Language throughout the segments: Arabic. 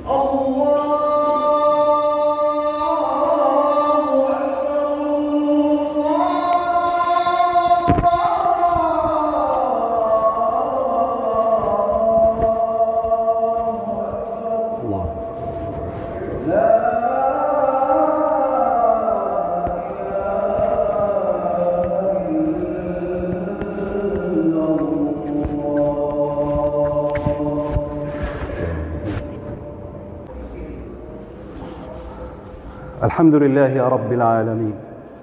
الحمد لله رب العالمين،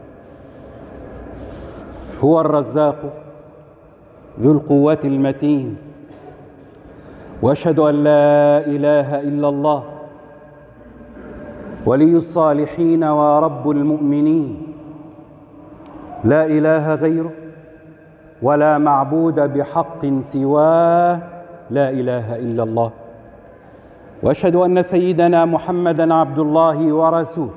هو الرزاق ذو القوة المتين، وأشهد أن لا إله إلا الله ولي الصالحين ورب المؤمنين، لا إله غيره ولا معبود بحق سواه، لا إله إلا الله. وأشهد أن سيدنا محمدًا عبد الله ورسوله،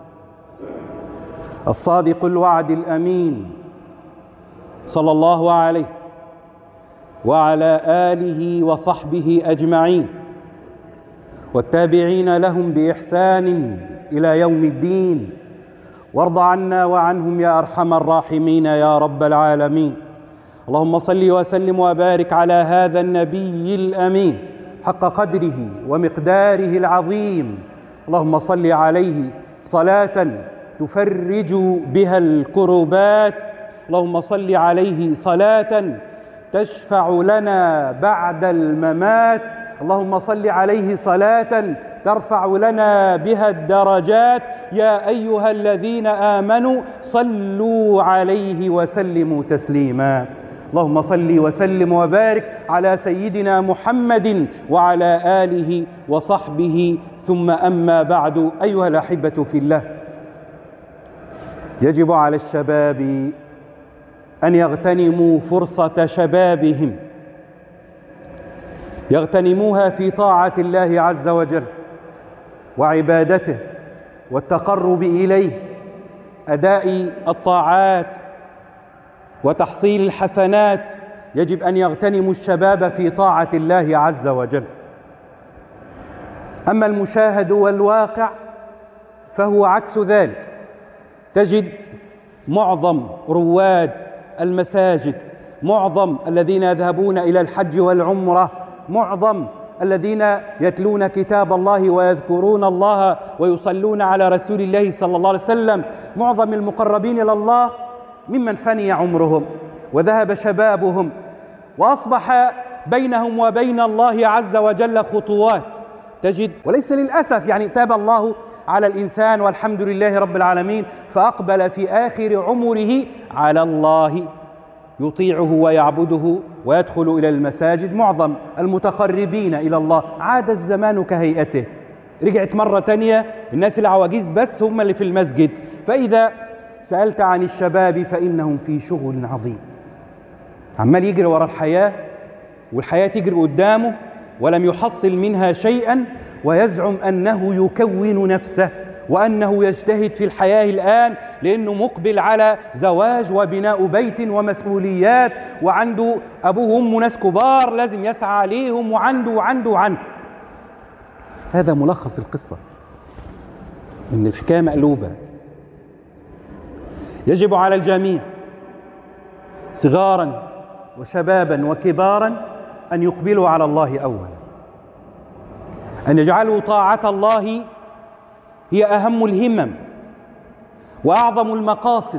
الصادق الوعد الأمين، صلى الله عليه وعلى آله وصحبه أجمعين، والتابعين لهم بإحسان إلى يوم الدين، وارض عنا وعنهم يا أرحم الراحمين يا رب العالمين. اللهم صل وسلم وبارك على هذا النبي الأمين حق قدره ومقداره العظيم. اللهم صل عليه صلاة تفرج بها الكربات، اللهم صل عليه صلاة تشفع لنا بعد الممات، اللهم صل عليه صلاة ترفع لنا بها الدرجات. يا أيها الذين آمنوا صلوا عليه وسلموا تسليما. اللهم صل وسلم وبارك على سيدنا محمد وعلى آله وصحبه، ثم أما بعد. أيها الأحبة في الله، يجب على الشباب أن يغتنموا فرصة شبابهم، يغتنموها في طاعة الله عز وجل وعبادته والتقرب إليه، أداء الطاعات وتحصيل الحسنات. يجب أن يغتنموا الشباب في طاعة الله عز وجل. أما المشاهد والواقع فهو عكس ذلك. تجد معظم رواد المساجد، معظم الذين يذهبون إلى الحج والعمرة، معظم الذين يتلون كتاب الله ويذكرون الله ويصلون على رسول الله صلى الله عليه وسلم، معظم المقربين إلى الله ممن فني عمرهم وذهب شبابهم، وأصبح بينهم وبين الله عز وجل خطوات. تجد، وليس للأسف، يعني تاب الله على الإنسان والحمد لله رب العالمين، فأقبل في آخر عمره على الله، يطيعه ويعبده ويدخل إلى المساجد. معظم المتقربين إلى الله عاد الزمان كهيئته، رجعت مرة تانية الناس العواجيز بس هم اللي في المسجد. فإذا سألت عن الشباب فإنهم في شغل عظيم، عمال يجري وراء الحياة والحياة تجري قدامه ولم يحصل منها شيئا، ويزعم أنه يكون نفسه وأنه يجتهد في الحياة الآن لأنه مقبل على زواج وبناء بيت ومسؤوليات، وعنده أبوه وأمه ناس كبار لازم يسعى عليهم، وعنده. هذا ملخص القصة، إن الحكاية مقلوبة. يجب على الجميع صغارا وشبابا وكبارا أن يقبلوا على الله أولا، أن يجعلوا طاعة الله هي أهم الهمم وأعظم المقاصد،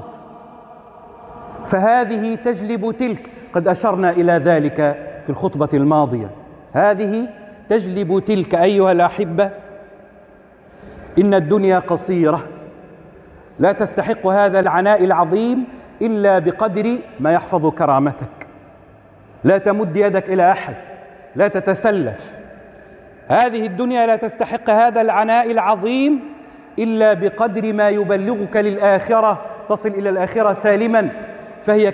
فهذه تجلب تلك. قد أشرنا إلى ذلك في الخطبة الماضية. هذه تجلب تلك. أيها الأحبة، إن الدنيا قصيرة، لا تستحق هذا العناء العظيم إلا بقدر ما يحفظ كرامتك. لا تمد يدك إلى أحد، لا تتسلف. هذه الدنيا لا تستحق هذا العناء العظيم إلا بقدر ما يبلغك للآخرة، تصل إلى الآخرة سالما، فهي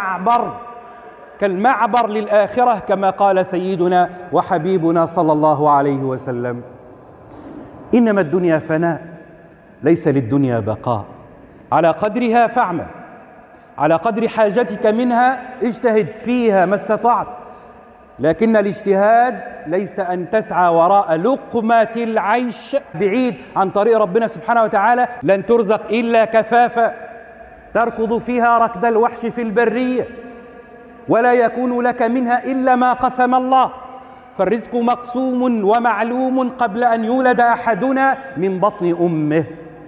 كالمعبر للآخرة، كما قال سيدنا وحبيبنا صلى الله عليه وسلم: إنما الدنيا فناء، ليس للدنيا بقاء. على قدرها فاعمل، على قدر حاجتك منها اجتهد فيها ما استطعت. لكن الاجتهاد ليس أن تسعى وراء لقمة العيش بعيد عن طريق ربنا سبحانه وتعالى. لن ترزق إلا كفافا تركض فيها ركض الوحش في البرية، ولا يكون لك منها إلا ما قسم الله. فالرزق مقسوم ومعلوم قبل أن يولد أحدنا من بطن أمه.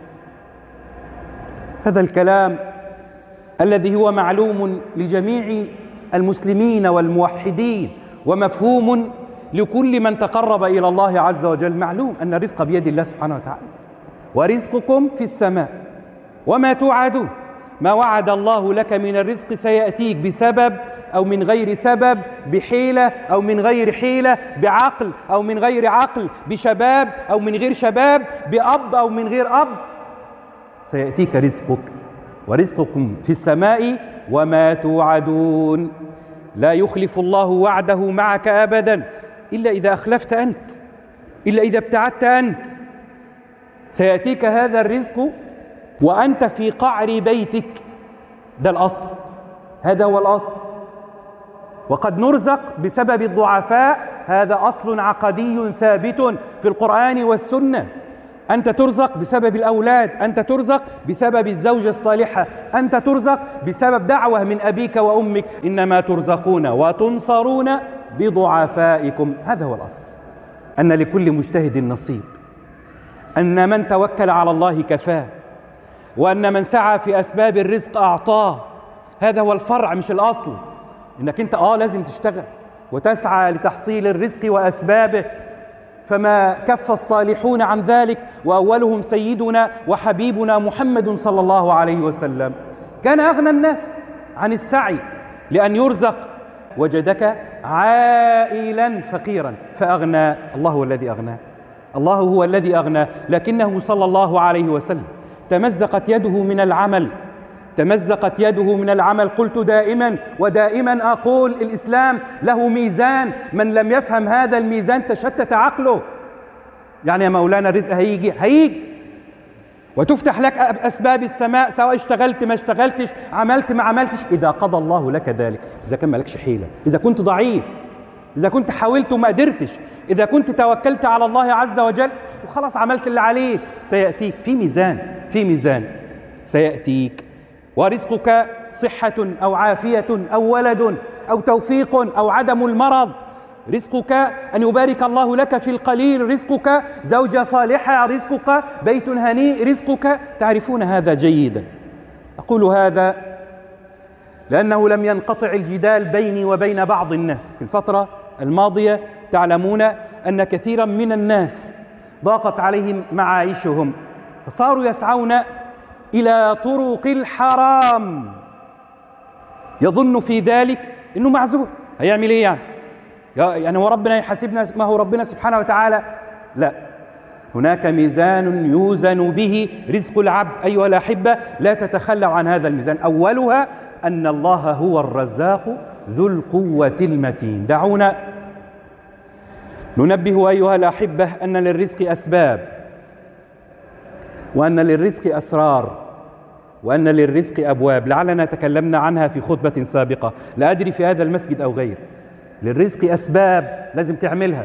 هذا الكلام الذي هو معلوم لجميع المسلمين والموحدين ومفهوم لكل من تقرب إلى الله عز وجل. معلوم أن الرزق بيد الله سبحانه وتعالى، ورزقكم في السماء وما توعدون. ما وعد الله لك من الرزق سيأتيك بسبب أو من غير سبب، بحيلة أو من غير حيلة، بعقل أو من غير عقل، بشباب أو من غير شباب، بأب أو من غير أب. سيأتيك رزقك، ورزقكم في السماء وما توعدون. لا يخلف الله وعده معك أبدا إلا إذا أخلفت أنت، إلا إذا ابتعدت أنت. سيأتيك هذا الرزق وأنت في قعر بيتك. ده الأصل، هذا هو الأصل. وقد نرزق بسبب الضعفاء، هذا أصل عقدي ثابت في القرآن والسنة. أنت ترزق بسبب الأولاد، أنت ترزق بسبب الزوجة الصالحة، أنت ترزق بسبب دعوة من أبيك وأمك. إنما ترزقون وتنصرون بضعفائكم. هذا هو الأصل، أن لكل مجتهد نصيب، أن من توكل على الله كفاه، وأن من سعى في أسباب الرزق أعطاه. هذا هو الفرع مش الأصل. إنك أنت لازم تشتغل وتسعى لتحصيل الرزق وأسبابه. فما كف الصالحون عن ذلك، وأولهم سيدنا وحبيبنا محمد صلى الله عليه وسلم. كان أغنى الناس عن السعي لأن يرزق. وجدك عائلا فقيرا فأغنى. الله هو الذي أغنى، الله هو الذي أغنى. لكنه صلى الله عليه وسلم تمزقت يده من العمل، تمزقت يده من العمل. قلت دائما ودائما أقول: الإسلام له ميزان، من لم يفهم هذا الميزان تشتت عقله. يعني يا مولانا الرزق هيجي وتفتح لك أسباب السماء، سواء اشتغلت ما اشتغلتش، عملت ما عملتش، إذا قضى الله لك ذلك. إذا كان مالكش حيلة، إذا كنت ضعيف، إذا كنت حاولت وما قدرتش، إذا كنت توكلت على الله عز وجل وخلاص عملت اللي عليك، سيأتيك في ميزان، في ميزان سيأتيك. ورزقك صحة أو عافية أو ولد أو توفيق أو عدم المرض. رزقك أن يبارك الله لك في القليل، رزقك زوجة صالحة، رزقك بيت هنيء، رزقك. تعرفون هذا جيدا. أقول هذا لأنه لم ينقطع الجدال بيني وبين بعض الناس في الفترة الماضية. تعلمون أن كثيرا من الناس ضاقت عليهم معايشهم، فصاروا يسعون إلى طرق الحرام، يظن في ذلك أنه معذور. هيعمل إيه يعني هو ربنا يحاسبنا؟ ما هو ربنا سبحانه وتعالى؟ لا، هناك ميزان يوزن به رزق العبد أيها الأحبة، لا تتخلوا عن هذا الميزان. أولها أن الله هو الرزاق ذو القوة المتين. دعونا ننبه أيها الأحبة أن للرزق أسباب، وأن للرزق أسرار، وأن للرزق أبواب. لعلنا تكلمنا عنها في خطبة سابقة، لا أدري في هذا المسجد أو غير. للرزق أسباب لازم تعملها،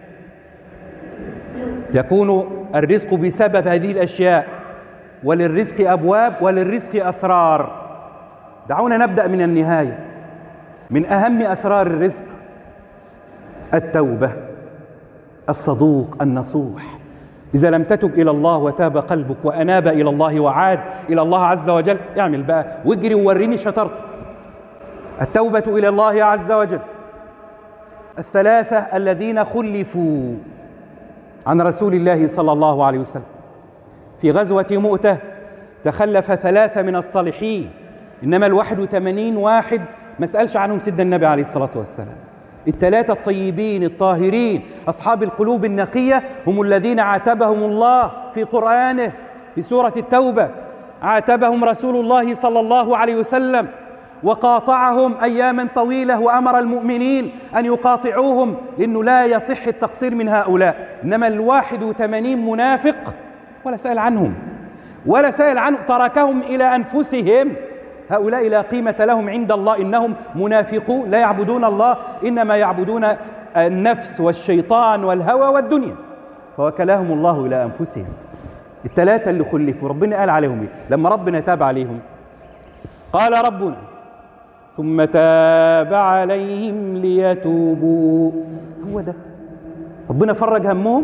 يكون الرزق بسبب هذه الأشياء. وللرزق أبواب وللرزق أسرار. دعونا نبدأ من النهاية. من أهم أسرار الرزق التوبة، الصدوق النصوح. إذا لم تتب إلى الله وتاب قلبك وأناب إلى الله وعاد إلى الله عز وجل، اعمل بقى واجري ووريني شطرت. التوبة إلى الله عز وجل. الثلاثة الذين خلفوا عن رسول الله صلى الله عليه وسلم في غزوة مؤتة، تخلف 3 من الصالحين، إنما 81 واحد ما سألش عنهم سيدنا النبي عليه الصلاة والسلام. ال3 الطيبين الطاهرين أصحاب القلوب النقية هم الذين عاتبهم الله في قرآنه في سورة التوبة. عاتبهم رسول الله صلى الله عليه وسلم وقاطعهم أياما طويلة، وأمر المؤمنين أن يقاطعوهم، لأنه لا يصح التقصير من هؤلاء. إنما 81 منافق ولا سأل عنهم، ولا سأل عنهم، تركهم إلى أنفسهم. هؤلاء لا قيمة لهم عند الله، إنهم منافقون لا يعبدون الله، إنما يعبدون النفس والشيطان والهوى والدنيا، فوكلهم الله إلى أنفسهم. الثلاثة اللي خلفوا ربنا قال عليهم إيه؟ لما ربنا تاب عليهم قال ربنا ثم تاب عليهم ليتوبوا. هو ده ربنا فرج همهم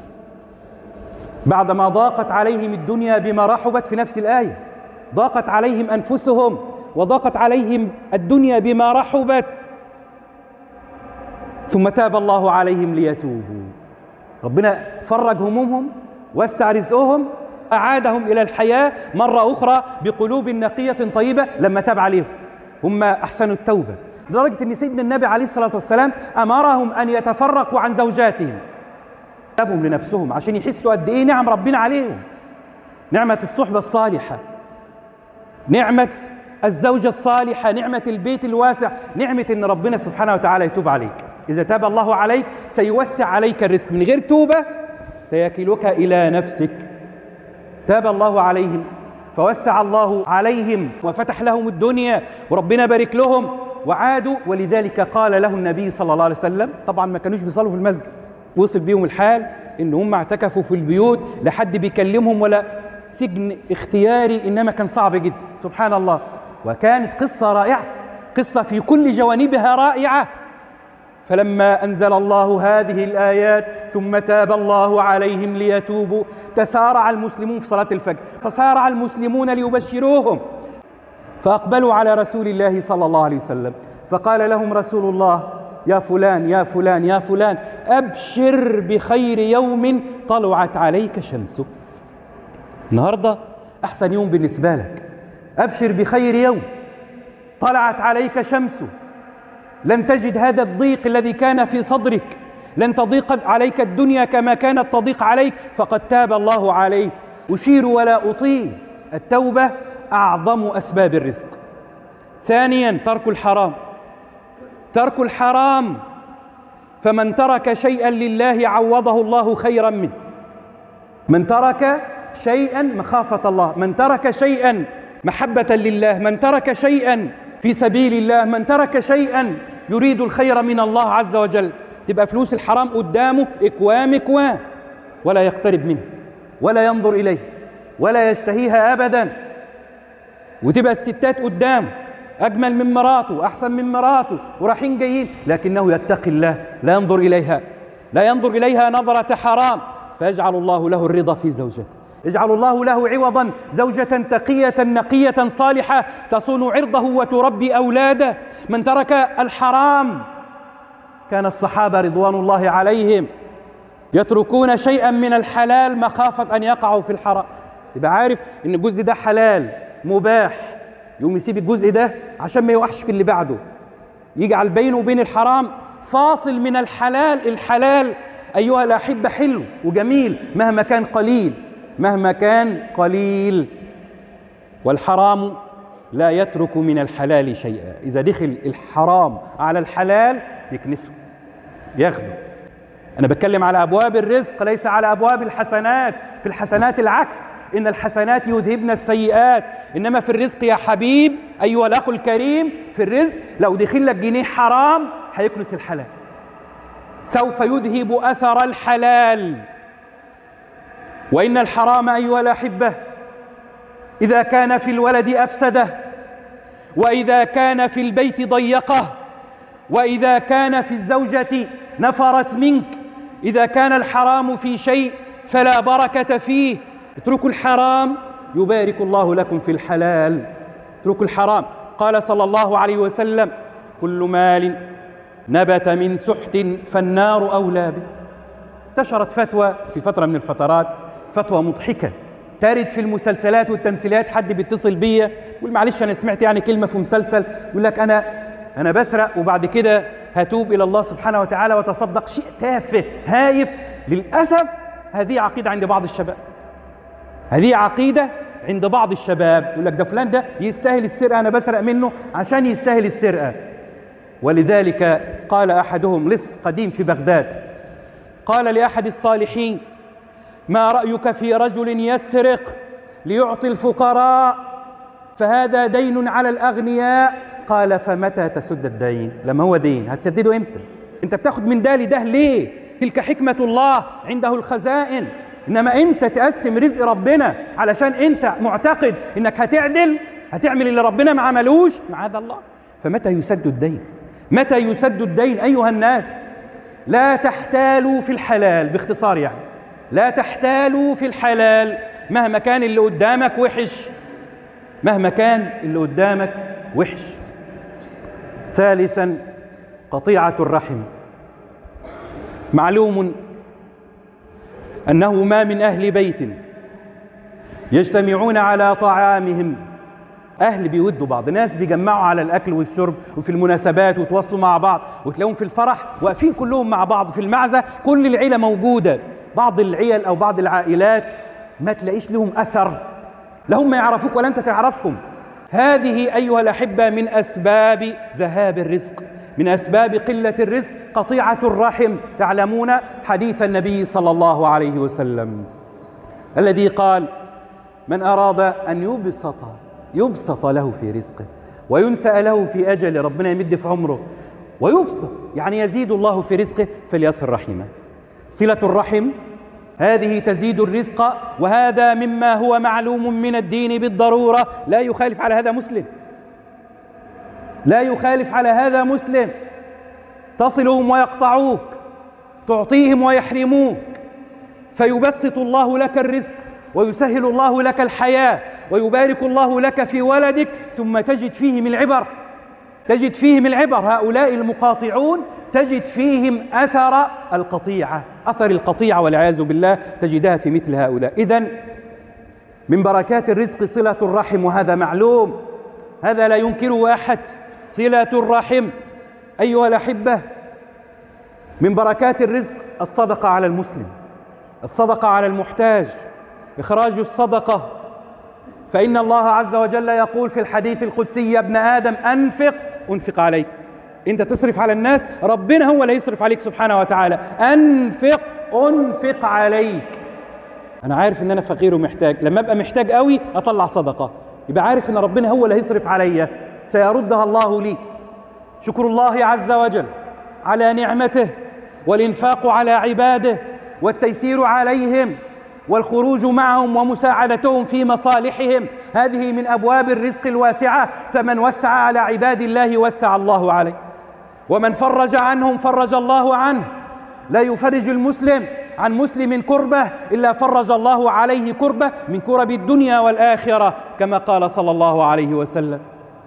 بعدما ضاقت عليهم الدنيا بما رحبت. في نفس الآية ضاقت عليهم أنفسهم وضاقت عليهم الدنيا بما رحبت، ثم تاب الله عليهم ليتوبوا. ربنا فرج همومهم، وسع رزقهم، أعادهم إلى الحياة مرة أخرى بقلوب نقية طيبة لما تاب عليهم. هم أحسنوا التوبة لدرجة أن سيدنا النبي عليه الصلاة والسلام أمرهم أن يتفرقوا عن زوجاتهم، تابهم لنفسهم عشان يحسوا قد إيه نعم ربنا عليهم، نعمة الصحبة الصالحة، نعمة الزوجة الصالحة، نعمة البيت الواسع، نعمة أن ربنا سبحانه وتعالى يتوب عليك. إذا تاب الله عليك سيوسع عليك الرزق، من غير توبة سيكلك إلى نفسك. تاب الله عليهم فوسع الله عليهم وفتح لهم الدنيا وربنا بارك لهم وعادوا. ولذلك قال له النبي صلى الله عليه وسلم، طبعا ما كانوش بيصلوا في المسجد، وصل بيهم الحال إن هم اعتكفوا في البيوت، لا حد بيكلمهم ولا سجن اختياري، إنما كان صعب جدا سبحان الله. وكانت قصة رائعة، قصة في كل جوانبها رائعة. فلما أنزل الله هذه الآيات ثم تاب الله عليهم ليتوبوا، تسارع المسلمون في صلاة الفجر، تسارع المسلمون ليبشروهم، فأقبلوا على رسول الله صلى الله عليه وسلم، فقال لهم رسول الله يا فلان يا فلان يا فلان أبشر بخير يوم طلعت عليك شمسه. النهاردة أحسن يوم بالنسبة لك، أبشر بخير يوم طلعت عليك شمسه. لن تجد هذا الضيق الذي كان في صدرك، لن تضيق عليك الدنيا كما كانت تضيق عليك، فقد تاب الله عليك. أشير ولا أطيل، التوبة أعظم أسباب الرزق. ثانيا ترك الحرام، ترك الحرام، فمن ترك شيئا لله عوضه الله خيرا منه. من ترك شيئا مخافة الله، من ترك شيئا محبة لله، من ترك شيئا في سبيل الله، من ترك شيئا يريد الخير من الله عز وجل، تبقى فلوس الحرام قدامه إكوام إكوام، ولا يقترب منه ولا ينظر إليه ولا يشتهيها أبدا. وتبقى الستات قدامه أجمل من مراته، أحسن من مراته، ورايحين جايين، لكنه يتقي الله، لا ينظر إليها، لا ينظر إليها نظرة حرام، فيجعل الله له الرضا في زوجته، يجعل الله له عوضا زوجة تقية نقية صالحة تصون عرضه وتربي أولاده. من ترك الحرام، كان الصحابة رضوان الله عليهم يتركون شيئا من الحلال مخافة أن يقعوا في الحرام، يبقى عارف إن الجزء ده حلال مباح، يقوم يسيب الجزء ده عشان ما يوقعش في اللي بعده، يجعل بينه وبين الحرام فاصل من الحلال. الحلال أيها الأحبة حلو وجميل مهما كان قليل، مهما كان قليل، والحرام لا يترك من الحلال شيئا. إذا دخل الحرام على الحلال يكنسه ياخده. أنا بتكلم على أبواب الرزق ليس على أبواب الحسنات. في الحسنات العكس، إن الحسنات يذهبن السيئات. إنما في الرزق يا حبيب أيها الأخ الكريم، في الرزق لو دخل لك جنيه حرام هيكنس الحلال، سوف يذهب أثر الحلال. وإن الحرام أيها الأحبة إذا كان في الولد أفسده، وإذا كان في البيت ضيقه، وإذا كان في الزوجة نفرت منك، إذا كان الحرام في شيء فلا بركة فيه. اتركوا الحرام يبارك الله لكم في الحلال. اتركوا الحرام. قال صلى الله عليه وسلم كل مال نبت من سحت فالنار أولى به. انتشرت فتوى في فترة من الفترات، فتوى مضحكة تارد في المسلسلات والتمثيلات. حد بيتصل بيا يقول معلش أنا سمعت يعني كلمة في مسلسل يقول لك أنا بسرق وبعد كده هتوب إلى الله سبحانه وتعالى وتصدق. شيء تافه هايف. للأسف هذه عقيدة عند بعض الشباب، هذه عقيدة عند بعض الشباب، يقول لك ده فلان ده يستاهل السرقة، أنا بسرق منه عشان يستاهل السرقة. ولذلك قال أحدهم لص قديم في بغداد، قال لأحد الصالحين ما رأيك في رجل يسرق ليعطي الفقراء فهذا دين على الأغنياء. قال فمتى تسد الدين؟ لما هو دين هتسدده إمتى؟ أنت بتاخد من ده لده ليه؟ تلك حكمة الله، عنده الخزائن. إنما أنت تقسم رزق ربنا علشان أنت معتقد إنك هتعمل اللي ربنا ما عملوش، معاذ الله. فمتى يسد الدين؟ متى يسد الدين أيها الناس؟ لا تحتالوا في الحلال، باختصار يعني لا تحتالوا في الحلال مهما كان اللي قدامك وحش، مهما كان اللي قدامك وحش. ثالثا قطيعة الرحم. معلوم أنه ما من أهل بيت يجتمعون على طعامهم، أهل بيودوا بعض، ناس بيجمعوا على الأكل والشرب وفي المناسبات وتواصلوا مع بعض، وتلاقوهم في الفرح واقفين كلهم مع بعض، في المعزة كل العيلة موجودة. بعض العيال أو بعض العائلات ما تلاقيش لهم أثر، لا هم يعرفوك ولا أنت تعرفهم. هذه أيها الأحبة من أسباب ذهاب الرزق، من أسباب قلة الرزق قطيعة الرحم. تعلمون حديث النبي صلى الله عليه وسلم الذي قال: من أراد أن يبسط له في رزقه وينسأ له في أجله، ربنا يمد في عمره ويبسط يعني يزيد الله في رزقه، فليصل رحمه. صلة الرحم هذه تزيد الرزق، وهذا مما هو معلوم من الدين بالضرورة. لا يخالف على هذا مسلم، لا يخالف على هذا مسلم. تصلهم ويقطعوك، تعطيهم ويحرموك، فيبسط الله لك الرزق ويسهل الله لك الحياة ويبارك الله لك في ولدك، ثم تجد فيهم العبر، تجد فيهم العبر. هؤلاء المقاطعون تجد فيهم أثر القطيعة والعياذ بالله، تجدها في مثل هؤلاء. إذن من بركات الرزق صلة الرحم، وهذا معلوم، هذا لا ينكره أحد. صلة الرحم أيها الأحبة من بركات الرزق الصدقة على المسلم، الصدقة على المحتاج، إخراج الصدقة. فإن الله عز وجل يقول في الحديث القدسي: يا ابن آدم أنفق عليك. أنت تصرف على الناس، ربنا هو اللي يصرف عليك سبحانه وتعالى. أنفق عليك. أنا عارف إن أنا فقير ومحتاج، لما أبقى محتاج قوي أطلع صدقة، يبقى عارف إن ربنا هو اللي هيصرف عليا، سيردها الله لي. شكر الله عز وجل على نعمته، والإنفاق على عباده، والتيسير عليهم، والخروج معهم ومساعدتهم في مصالحهم، هذه من أبواب الرزق الواسعة. فمن وسع على عباد الله وسع الله عليه، ومن فرج عنهم فرج الله عنه. لا يفرج المسلم عن مسلم كربة إلا فرج الله عليه كربة من كرب الدنيا والآخرة، كما قال صلى الله عليه وسلم: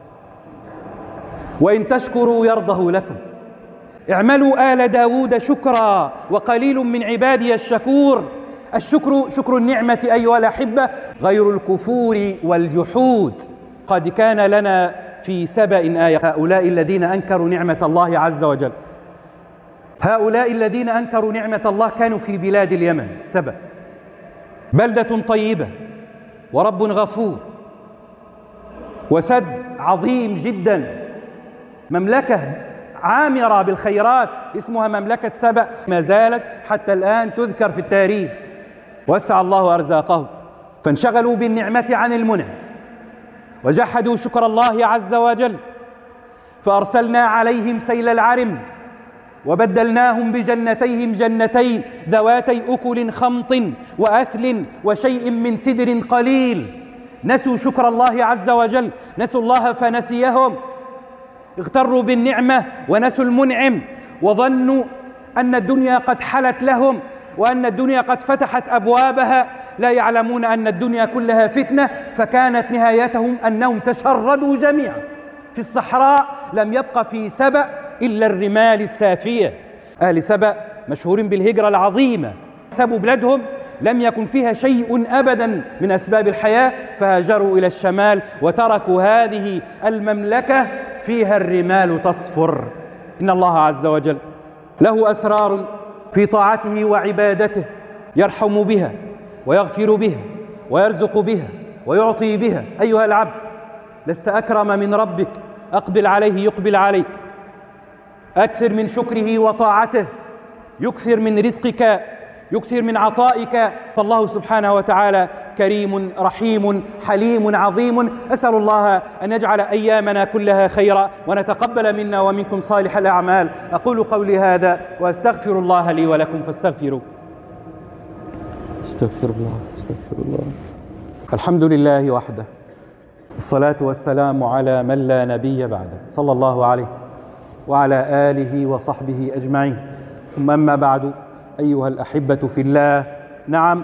وإن تشكروا يرضه لكم. اعملوا آل داود شكرا وقليل من عبادي الشكور. الشكر شكر النعمة أيها الأحبة، غير الكفور والجحود. قد كان لنا في سبأ آية: هؤلاء الذين أنكروا نعمة الله عز وجل، هؤلاء الذين أنكروا نعمة الله كانوا في بلاد اليمن. سبأ بلدة طيبة ورب غفور وسد عظيم جدا، مملكة عامرة بالخيرات اسمها مملكة سبأ، ما زالت حتى الآن تذكر في التاريخ. وسع الله أرزاقهم، فانشغلوا بالنعمة عن المنعم وجحدوا شكر الله عز وجل، فأرسلنا عليهم سيل العرم وبدلناهم بجنتيهم جنتين ذواتي أكل خمط وأثل وشيء من سدر قليل. نسوا شكر الله عز وجل، نسوا الله فنسيهم، اغتروا بالنعمة ونسوا المنعم، وظنوا أن الدنيا قد حلت لهم وأن الدنيا قد فتحت أبوابها. لا يعلمون أن الدنيا كلها فتنة، فكانت نهايتهم أنهم تشردوا جميعا في الصحراء. لم يبق في سبأ إلا الرمال السافية. أهل سبأ مشهورين بالهجرة العظيمة، سابوا بلادهم لم يكن فيها شيء أبدا من أسباب الحياة، فهاجروا إلى الشمال وتركوا هذه المملكة فيها الرمال تصفر. إن الله عز وجل له أسرار في طاعته وعبادته، يرحم بها ويغفر بها ويرزق بها ويعطي بها. أيها العبد، لست أكرم من ربك، أقبل عليه يقبل عليك، أكثر من شكره وطاعته، يكثر من رزقك، يكثر من عطائك. فالله سبحانه وتعالى كريم رحيم حليم عظيم. أسأل الله أن يجعل أيامنا كلها خيرا وأن منا ومنكم صالح الأعمال. أقول قولي هذا وأستغفر الله لي ولكم فاستغفروا. استغفر الله. الحمد لله وحده، الصلاة والسلام على من لا نبي بعده، صلى الله عليه وعلى آله وصحبه أجمعين. ثم أما بعد، أيها الأحبة في الله، نعم،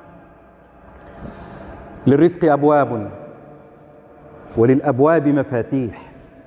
للرزق أبواب وللأبواب مفاتيح.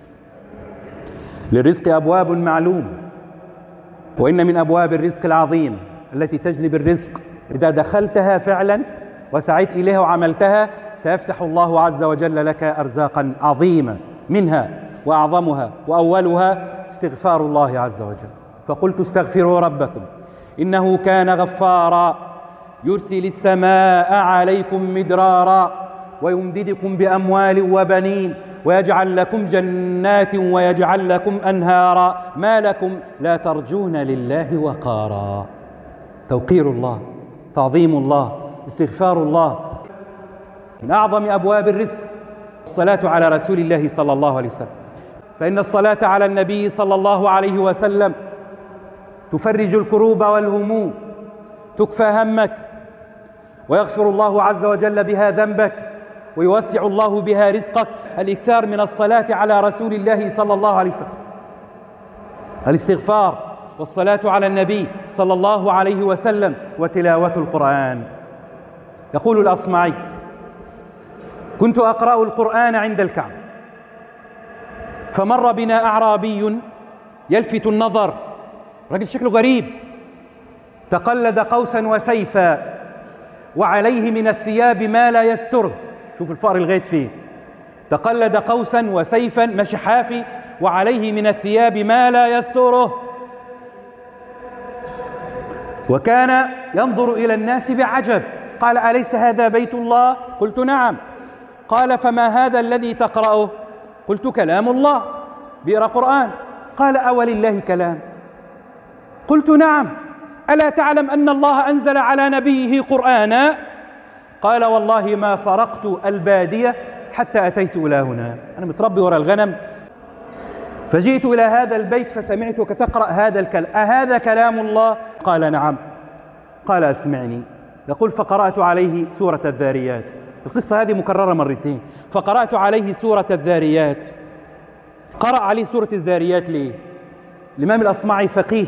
للرزق أبواب معلوم، وإن من أبواب الرزق العظيم التي تجلب الرزق إذا دخلتها فعلا وسعيت إليها وعملتها سيفتح الله عز وجل لك أرزاقا عظيمة، منها وأعظمها وأولها استغفار الله عز وجل. فقلت استغفروا ربكم إنه كان غفارا يرسل السماء عليكم مدرارا ويمددكم بأموال وبنين ويجعل لكم جنات ويجعل لكم أنهارا ما لكم لا ترجون لله وقارا. توقير الله، تعظيم الله، استغفار الله. من أعظم أبواب الرزق الصلاة على رسول الله صلى الله عليه وسلم، فإن الصلاة على النبي صلى الله عليه وسلم تفرج الكروب والهموم، تكفى همك ويغفر الله عز وجل بها ذنبك ويوسع الله بها رزقك. الإكثار من الصلاة على رسول الله صلى الله عليه وسلم، الاستغفار والصلاة على النبي صلى الله عليه وسلم وتلاوة القرآن. يقول الأصمعي: كنت أقرأ القرآن عند الكعبة فمر بنا أعرابي يلفت النظر، رجل شكله غريب، تقلد قوسا وسيفا وعليه من الثياب ما لا يستره. شوف الفقر الغيت فيه، تقلد قوسا وسيفا، ماشي حافي، وعليه من الثياب ما لا يستره، وكان ينظر إلى الناس بعجب. قال: أليس هذا بيت الله؟ قلت: نعم. قال: فما هذا الذي تقرأه؟ قلت: كلام الله، بيقرأ قرآن. قال: أولله كلام؟ قلت: نعم. ألا تعلم أن الله أنزل على نبيه قرآنا؟ قال: والله ما فرقت البادية حتى أتيت إلى هنا. أنا متربي وراء الغنم فجئت إلى هذا البيت فسمعتك تقرأ هذا الكلام، أهذا كلام الله؟ قال: نعم. قال: أسمعني. يقول: فقرأت عليه سورة الذاريات. القصة هذه مكررة مرتين. فقرأت عليه سورة الذاريات. قرأ عليه سورة الذاريات ليه؟ الإمام الأصمعي فقيه،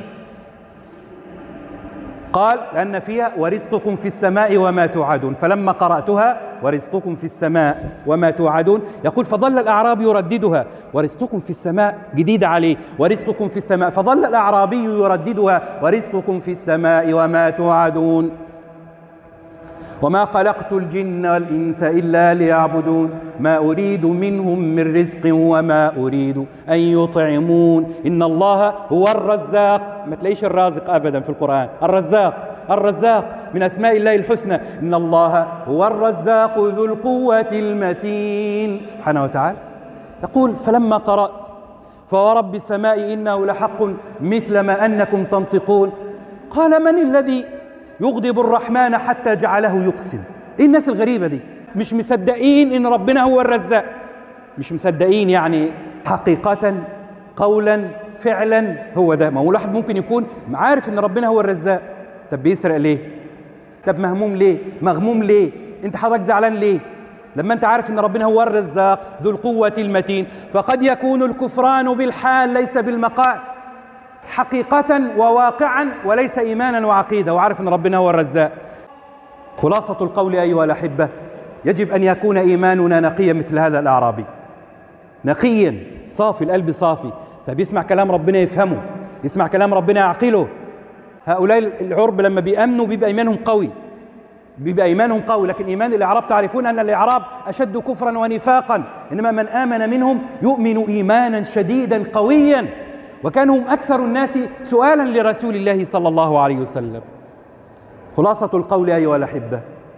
قال: لأن فيها ورزقكم في السماء وما توعدون. فلما قرأتها ورزقكم في السماء وما توعدون، يقول: فظل الأعرابي يرددها، ورزقكم في السماء جديدة عليه، ورزقكم في السماء. فظل الأعرابي يرددها، ورزقكم في السماء وما توعدون. وما خلقت الجن والإنس إلا ليعبدون ما أريد منهم من رزق وما أريد أن يطعمون إن الله هو الرزاق. ما تلاقيش الرازق أبدا في القرآن، الرزاق من أسماء الله الحسنى. إن الله هو الرزاق ذو القوة المتين سبحانه وتعالى. يقول: فلما قرأت فورب السماء إنه لحق مثل ما أنكم تنطقون. قال: من الذي يغضب الرحمن حتى جعله يقسم؟ ايه الناس الغريبة دي؟ مش مصدقين ان ربنا هو الرزاق، مش مصدقين يعني حقيقة قولا فعلا. هو ده، ما هو الواحد ممكن يكون عارف ان ربنا هو الرزاق، طب بيسرق ليه؟ طب مهموم ليه؟ مغموم ليه؟ انت حضرتك زعلان ليه؟ لما انت عارف ان ربنا هو الرزاق ذو القوة المتين. فقد يكون الكفران بالحال ليس بالمقال، حقيقة وواقعا، وليس إيمانا وعقيدة، وعارف أن ربنا هو الرزاق. خلاصة القول أيها الأحبة، يجب أن يكون إيماننا نقيا مثل هذا الأعرابي، نقيا صافي، القلب صافي، فبيسمع كلام ربنا يفهمه، يسمع كلام ربنا يعقله. هؤلاء العرب لما بيأمنوا بيبقى إيمانهم قوي، لكن إيمان الأعراب تعرفون أن الأعراب أشد كفرا ونفاقا، إنما من آمن منهم يؤمن إيمانا شديدا قويا، وكانوا هم أكثر الناس سؤالا لرسول الله صلى الله عليه وسلم. خلاصة القول أيها الأحبة،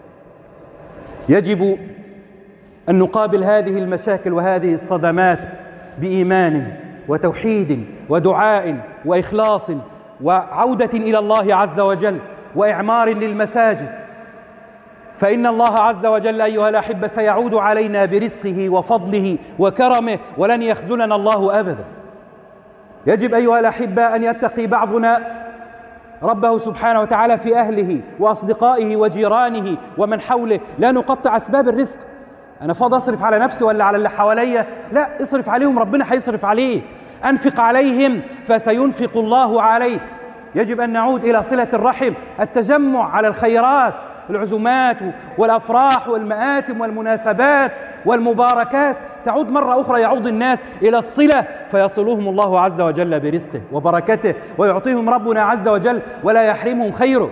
يجب أن نقابل هذه المشاكل وهذه الصدمات بإيمان وتوحيد ودعاء وإخلاص وعودة إلى الله عز وجل وإعمار للمساجد. فإن الله عز وجل أيها الأحبة سيعود علينا برزقه وفضله وكرمه، ولن يخذلنا الله أبدا. يجب أيها الأحبة أن يتقي بعضنا ربه سبحانه وتعالى في أهله وأصدقائه وجيرانه ومن حوله. لا نقطع أسباب الرزق. أنا فاضي أصرف على نفسي ولا على اللي حواليا؟ لا، اصرف عليهم، ربنا هيصرف عليك. أنفق عليهم فسينفق الله عليك. يجب أن نعود إلى صلة الرحم، التجمع على الخيرات، العزومات والأفراح والمآتم والمناسبات والمباركات تعود مرة أخرى، يعود الناس إلى الصلة فيصلهم الله عز وجل برزقه وبركته ويعطيهم ربنا عز وجل ولا يحرمهم خيره.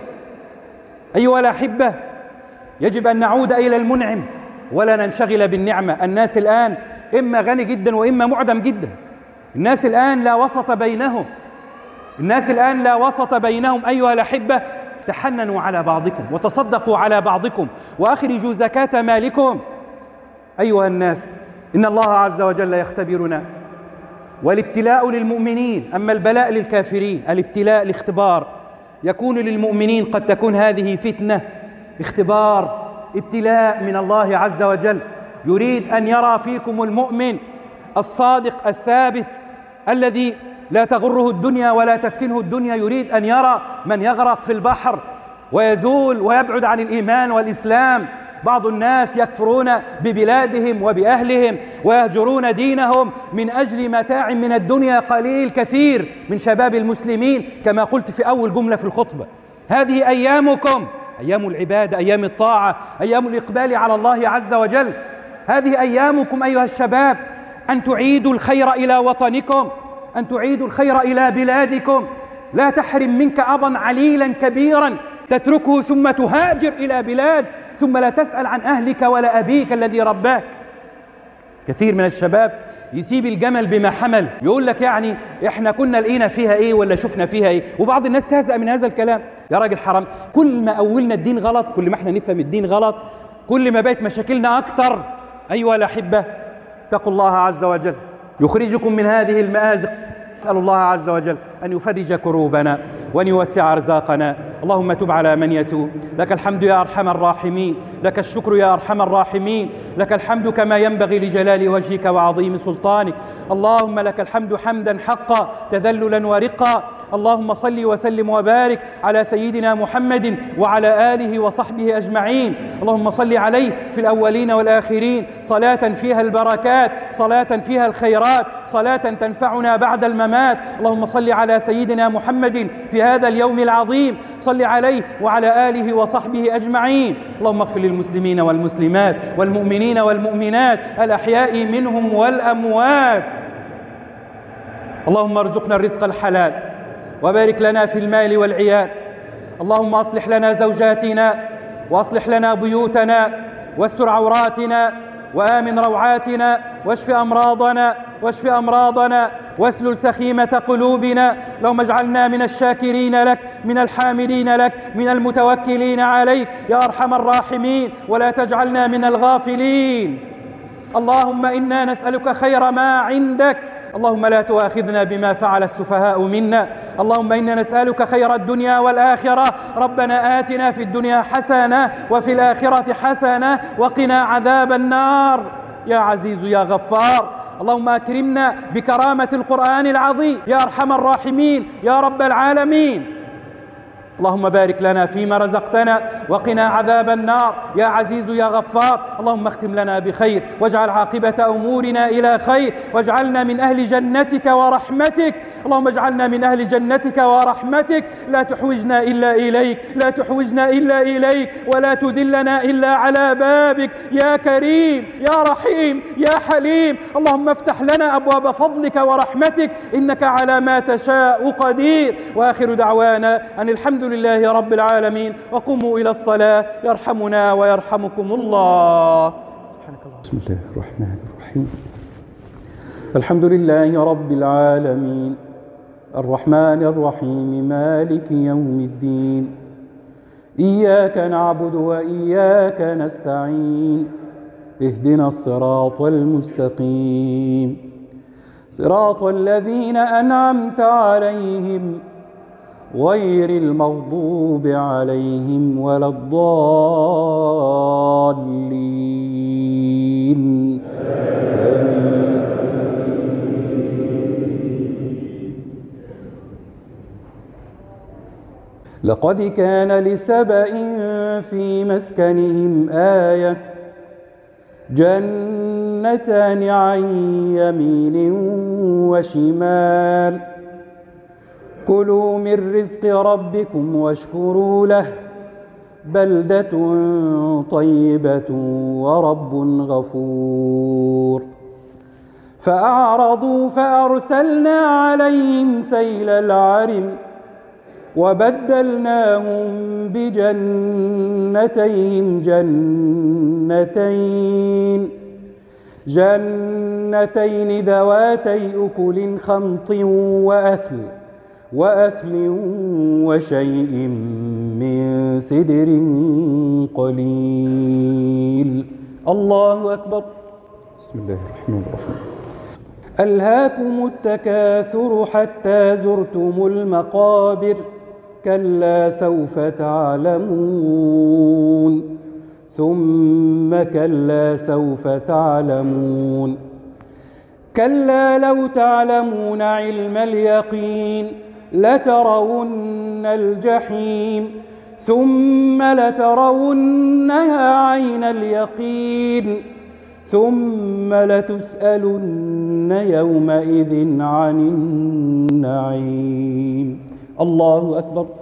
أيها الأحبة، يجب أن نعود إلى المنعم ولا ننشغل بالنعمة. الناس الآن إما غني جدا وإما معدم جدا. الناس الآن لا وسط بينهم. الناس الآن لا وسط بينهم. أيها الأحبة، تحننوا على بعضكم وتصدقوا على بعضكم وأخرجوا زكاة مالكم. أيها الناس، إن الله عز وجل يختبرنا، والابتلاء للمؤمنين، أما البلاء للكافرين. الابتلاء الاختبار يكون للمؤمنين، قد تكون هذه فتنة، اختبار، ابتلاء من الله عز وجل. يريد أن يرى فيكم المؤمن الصادق الثابت الذي لا تغره الدنيا ولا تفتنه الدنيا. يريد أن يرى من يغرق في البحر ويزول ويبعد عن الإيمان والإسلام. بعض الناس يكفرون ببلادهم وبأهلهم ويهجرون دينهم من أجل متاع من الدنيا قليل. كثير من شباب المسلمين كما قلت في أول جملة في الخطبة، هذه أيامكم، أيام العبادة، أيام الطاعة، أيام الإقبال على الله عز وجل. هذه أيامكم أيها الشباب أن تعيدوا الخير إلى وطنكم، أن تعيدوا الخير إلى بلادكم. لا تحرم منك أبا عليلا كبيرا تتركه ثم تهاجر إلى بلاد ثم لا تسأل عن أهلك ولا أبيك الذي رباك. كثير من الشباب يسيب الجمل بما حمل، يقول لك يعني إحنا كنا لقينا فيها إيه ولا شفنا فيها إيه. وبعض الناس تهزأ من هذا الكلام. يا راجل حرام، كل ما أولنا الدين غلط، كل ما إحنا نفهم الدين غلط، كل ما بقت مشاكلنا أكتر. أيها الأحبة، اتقوا الله عز وجل يخرجكم من هذه المآزق. أسأل الله عز وجل أن يفرج كروبنا وأن يوسع أرزاقنا. اللهم تب على من يتوب. لك الحمد يا أرحم الراحمين، لك الشكر يا أرحم الراحمين، لك الحمد كما ينبغي لجلال وجهك وعظيم سلطانك. اللهم لك الحمد حمدا حقا تذللا ورقا. اللهم صل وسلم وبارك على سيدنا محمد وعلى آله وصحبه أجمعين. اللهم صل عليه في الأولين والآخرين صلاة فيها البركات، صلاة فيها الخيرات، صلاة تنفعنا بعد الممات. اللهم صل على سيدنا محمد في هذا اليوم العظيم، صل عليه وعلى آله وصحبه أجمعين. اللهم اغفر للمسلمين والمسلمات والمؤمنين والمؤمنات الأحياء منهم والأموات. اللهم ارزقنا الرزق الحلال وبارك لنا في المال والعيال. اللهم أصلح لنا زوجاتنا وأصلح لنا بيوتنا واستر عوراتنا وآمن روعاتنا واشف أمراضنا واشف أمراضنا واسلل سخيمة قلوبنا. اللهم اجعلنا من الشاكرين لك، من الحامدين لك، من المتوكلين عليك يا أرحم الراحمين، ولا تجعلنا من الغافلين. اللهم إنا نسألك خير ما عندك. اللهم لا تؤاخذنا بما فعل السفهاء منا. اللهم إنا نسألك خير الدنيا والآخرة. ربنا آتنا في الدنيا حسنة وفي الآخرة حسنة وقنا عذاب النار يا عزيز يا غفار. اللهم أكرمنا بكرامة القرآن العظيم يا أرحم الراحمين يا رب العالمين. اللهم بارك لنا فيما رزقتنا وقنا عذاب النار يا عزيز يا غفار. اللهم اختم لنا بخير واجعل عاقبة أمورنا إلى خير، واجعلنا من أهل جنتك ورحمتك. اللهم اجعلنا من أهل جنتك ورحمتك. لا تحوجنا إلا إليك، لا تحوجنا إلا إليك، ولا تذلنا إلا على بابك يا كريم يا رحيم يا حليم. اللهم افتح لنا أبواب فضلك ورحمتك، إنك على ما تشاء قدير. وآخر دعوانا أن الحمد لله رب العالمين، وقوموا إلى الصلاة يرحمنا ويرحمكم الله. سبحانك الله. بسم الله الرحمن الرحيم. الحمد لله رب العالمين الرحمن الرحيم مالك يوم الدين. إياك نعبد وإياك نستعين. اهدنا الصراط المستقيم، صراط الذين أنعمت عليهم غير المغضوب عليهم ولا الضالين. آمين. لقد كان لسبإ في مسكنهم آية جنتان عن يمين وشمال كلوا من رزق ربكم واشكروا له بلدة طيبة ورب غفور. فأعرضوا فأرسلنا عليهم سيل العرم وبدلناهم بجنتين جنتين ذواتي أكل خمط وأثل وشيء من سدر قليل. الله أكبر. بسم الله الرحمن الرحيم. ألهاكم التكاثر حتى زرتم المقابر كلا سوف تعلمون ثم كلا سوف تعلمون كلا لو تعلمون علم اليقين لترون الجحيم ثم لترونها عين اليقين ثم لتسألن يومئذ عن النعيم. الله أكبر.